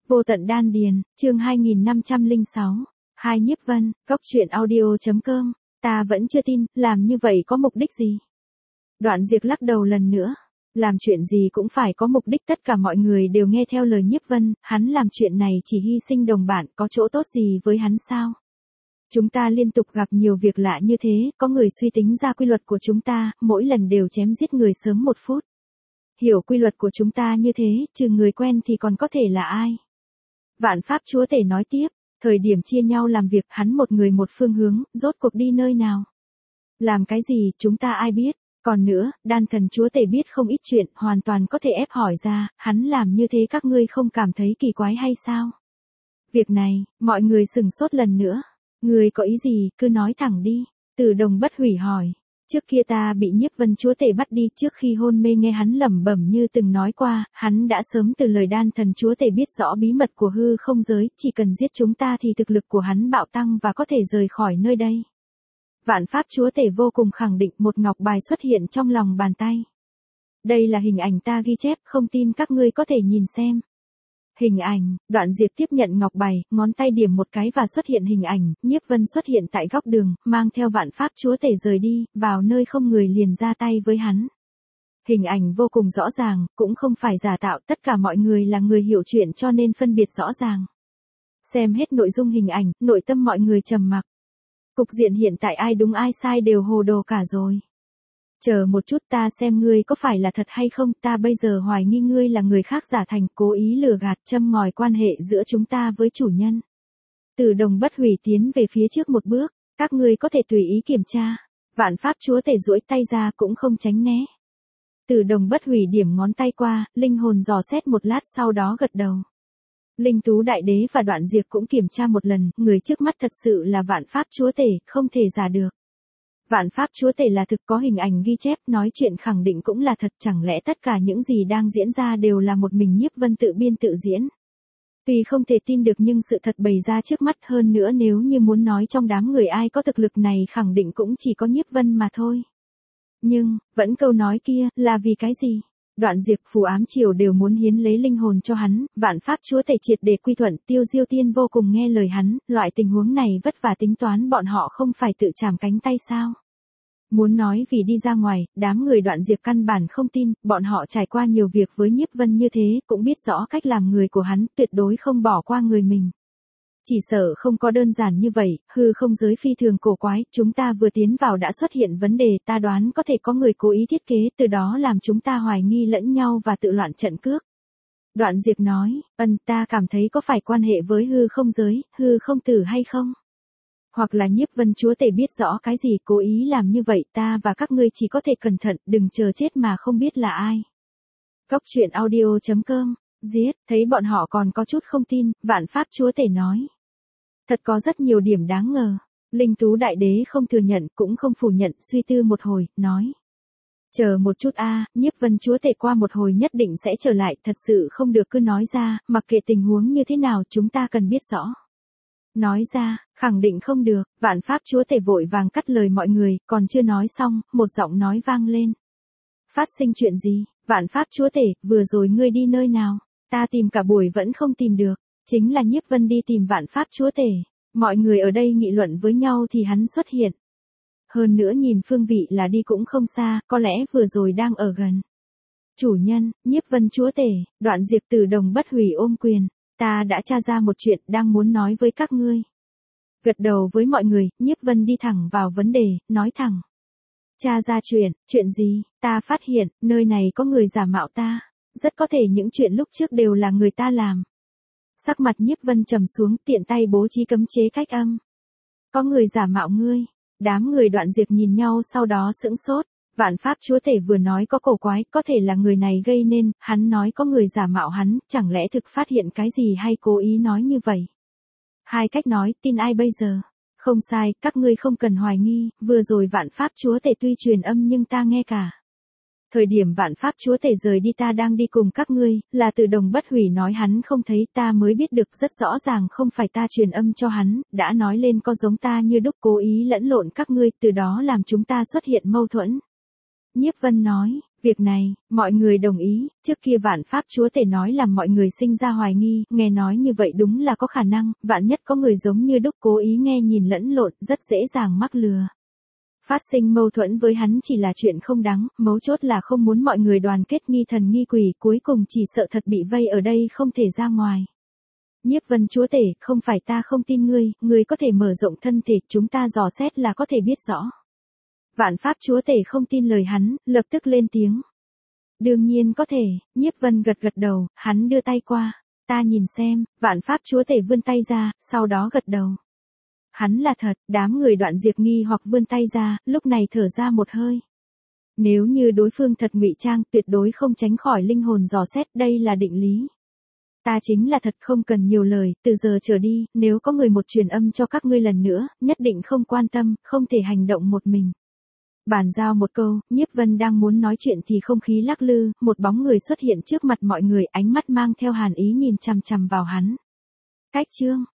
Vô tận đan điền, chương 2506. Hai Nhiếp Vân, góc truyện audio.com. Ta vẫn chưa tin, làm như vậy có mục đích gì? Đoạn Diệp lắc đầu lần nữa. Làm chuyện gì cũng phải có mục đích, tất cả mọi người đều nghe theo lời Nhiếp Vân, hắn làm chuyện này chỉ hy sinh đồng bạn, có chỗ tốt gì với hắn sao? Chúng ta liên tục gặp nhiều việc lạ như thế, có người suy tính ra quy luật của chúng ta, mỗi lần đều chém giết người sớm 1 phút. Hiểu quy luật của chúng ta như thế, trừ người quen thì còn có thể là ai? Vạn Pháp Chúa Tể nói tiếp, thời điểm chia nhau làm việc, hắn một người một phương hướng, rốt cuộc đi nơi nào? Làm cái gì, chúng ta ai biết? Còn nữa, Đan Thần Chúa Tể biết không ít chuyện, hoàn toàn có thể ép hỏi ra, hắn làm như thế các ngươi không cảm thấy kỳ quái hay sao? Việc này, mọi người sửng sốt lần nữa. Ngươi có ý gì, cứ nói thẳng đi. Từ Đồng Bất Hủy hỏi. Trước kia ta bị Nhiếp Vân Chúa Tể bắt đi, trước khi hôn mê nghe hắn lẩm bẩm như từng nói qua, hắn đã sớm từ lời Đan Thần Chúa Tể biết rõ bí mật của hư không giới, chỉ cần giết chúng ta thì thực lực của hắn bạo tăng và có thể rời khỏi nơi đây. Vạn Pháp Chúa Tể vô cùng khẳng định, một ngọc bài xuất hiện trong lòng bàn tay. Đây là hình ảnh ta ghi chép, không tin các ngươi có thể nhìn xem. Hình ảnh, Đoạn Diệp tiếp nhận ngọc bài, ngón tay điểm một cái và xuất hiện hình ảnh, Nhiếp Vân xuất hiện tại góc đường, mang theo Vạn Pháp Chúa Tể rời đi, vào nơi không người liền ra tay với hắn. Hình ảnh vô cùng rõ ràng, cũng không phải giả tạo, tất cả mọi người là người hiểu chuyện cho nên phân biệt rõ ràng. Xem hết nội dung hình ảnh, nội tâm mọi người trầm mặc. Cục diện hiện tại ai đúng ai sai đều hồ đồ cả rồi. Chờ một chút, ta xem ngươi có phải là thật hay không, ta bây giờ hoài nghi ngươi là người khác giả thành, cố ý lừa gạt, châm ngòi quan hệ giữa chúng ta với chủ nhân. Từ Đồng Bất Hủy tiến về phía trước một bước, các ngươi có thể tùy ý kiểm tra. Vạn Pháp Chúa Tể duỗi tay ra cũng không tránh né. Từ Đồng Bất Hủy điểm ngón tay qua, linh hồn dò xét một lát sau đó gật đầu. Linh Tú Đại Đế và Đoạn Diệp cũng kiểm tra một lần, người trước mắt thật sự là Vạn Pháp Chúa Tể, không thể giả được. Vạn Pháp Chúa Tể là thực, có hình ảnh ghi chép, nói chuyện khẳng định cũng là thật, chẳng lẽ tất cả những gì đang diễn ra đều là một mình Nhiếp Vân tự biên tự diễn. Tuy không thể tin được nhưng sự thật bày ra trước mắt, hơn nữa nếu như muốn nói trong đám người ai có thực lực này khẳng định cũng chỉ có Nhiếp Vân mà thôi. Nhưng, vẫn câu nói kia, là vì cái gì? Đoạn Diệp, Phù Ám Triều đều muốn hiến lấy linh hồn cho hắn, Vạn Pháp Chúa Tể triệt để quy thuận, Tiêu Diêu Tiên vô cùng nghe lời hắn, loại tình huống này vất vả tính toán bọn họ không phải tự chạm cánh tay sao? Muốn nói vì đi ra ngoài, đám người Đoạn Diệp căn bản không tin, bọn họ trải qua nhiều việc với Nhiếp Vân như thế, cũng biết rõ cách làm người của hắn, tuyệt đối không bỏ qua người mình. Chỉ sợ không có đơn giản như vậy, hư không giới phi thường cổ quái, chúng ta vừa tiến vào đã xuất hiện vấn đề, ta đoán có thể có người cố ý thiết kế, từ đó làm chúng ta hoài nghi lẫn nhau và tự loạn trận cước. Đoạn Diệp nói, ta cảm thấy có phải quan hệ với hư không giới, hư không tử hay không? Hoặc là Nhiếp Vân Chúa Tể biết rõ cái gì cố ý làm như vậy, ta và các ngươi chỉ có thể cẩn thận, đừng chờ chết mà không biết là ai. Góc truyện audio.com, giết, thấy bọn họ còn có chút không tin, Vạn Pháp Chúa Tể nói. Thật có rất nhiều điểm đáng ngờ. Linh Tú Đại Đế không thừa nhận cũng không phủ nhận, suy tư một hồi, nói. Chờ một chút Nhiếp Vân Chúa Tể qua một hồi nhất định sẽ trở lại, thật sự không được cứ nói ra, mặc kệ tình huống như thế nào chúng ta cần biết rõ. Nói ra, khẳng định không được, Vạn Pháp Chúa Tể vội vàng cắt lời mọi người, còn chưa nói xong, một giọng nói vang lên. Phát sinh chuyện gì, Vạn Pháp Chúa Tể, vừa rồi ngươi đi nơi nào? Ta tìm cả buổi vẫn không tìm được. Chính là Nhiếp Vân đi tìm Vạn Pháp Chúa Tể. Mọi người ở đây nghị luận với nhau thì hắn xuất hiện. Hơn nữa nhìn phương vị là đi cũng không xa, có lẽ vừa rồi đang ở gần. Chủ nhân, Nhiếp Vân Chúa Tể, Đoạn Diệp Từ Đồng Bất Hủy ôm quyền. Ta đã tra ra một chuyện đang muốn nói với các ngươi. Gật đầu với mọi người, Nhiếp Vân đi thẳng vào vấn đề, nói thẳng. Tra ra chuyện gì, ta phát hiện, nơi này có người giả mạo ta. Rất có thể những chuyện lúc trước đều là người ta làm. Sắc mặt Nhiếp Vân trầm xuống, tiện tay bố trí cấm chế cách âm. Có người giả mạo ngươi. Đám người Đoạn Diệp nhìn nhau sau đó sững sốt. Vạn Pháp Chúa Tể vừa nói có cổ quái, có thể là người này gây nên, hắn nói có người giả mạo hắn, chẳng lẽ thực phát hiện cái gì hay cố ý nói như vậy? Hai cách nói, tin ai bây giờ? Không sai, các ngươi không cần hoài nghi, vừa rồi Vạn Pháp Chúa Tể tuy truyền âm nhưng ta nghe cả. Thời điểm Vạn Pháp Chúa Tể rời đi ta đang đi cùng các ngươi, là Từ Đồng Bất Hủy nói hắn không thấy, ta mới biết được rất rõ ràng không phải ta truyền âm cho hắn, đã nói lên có giống ta như đúc cố ý lẫn lộn các ngươi, từ đó làm chúng ta xuất hiện mâu thuẫn. Nhiếp Vân nói, Việc này, mọi người đồng ý, trước kia Vạn Pháp Chúa Tể nói làm mọi người sinh ra hoài nghi, nghe nói như vậy đúng là có khả năng, vạn nhất có người giống như đúc cố ý nghe nhìn lẫn lộn, rất dễ dàng mắc lừa. Phát sinh mâu thuẫn với hắn chỉ là chuyện không đáng, mấu chốt là không muốn mọi người đoàn kết nghi thần nghi quỷ, cuối cùng chỉ sợ thật bị vây ở đây không thể ra ngoài. Nhiếp Vân Chúa Tể, không phải ta không tin ngươi có thể mở rộng thân thể, chúng ta dò xét là có thể biết rõ. Vạn Pháp Chúa Tể không tin lời hắn, lập tức lên tiếng. Đương nhiên có thể, Nhiếp Vân gật gật đầu, hắn đưa tay qua. Ta nhìn xem, Vạn Pháp Chúa Tể vươn tay ra, sau đó gật đầu. Hắn là thật, đám người Đoạn Diệp nghi hoặc vươn tay ra, lúc này thở ra một hơi. Nếu như đối phương thật ngụy trang, tuyệt đối không tránh khỏi linh hồn dò xét, đây là định lý. Ta chính là thật không cần nhiều lời, từ giờ trở đi, nếu có người một truyền âm cho các ngươi lần nữa, nhất định không quan tâm, không thể hành động một mình. Bàn giao một câu, Nhiếp Vân đang muốn nói chuyện thì không khí lắc lư, một bóng người xuất hiện trước mặt mọi người, ánh mắt mang theo hàn ý nhìn chằm chằm vào hắn. Cách chương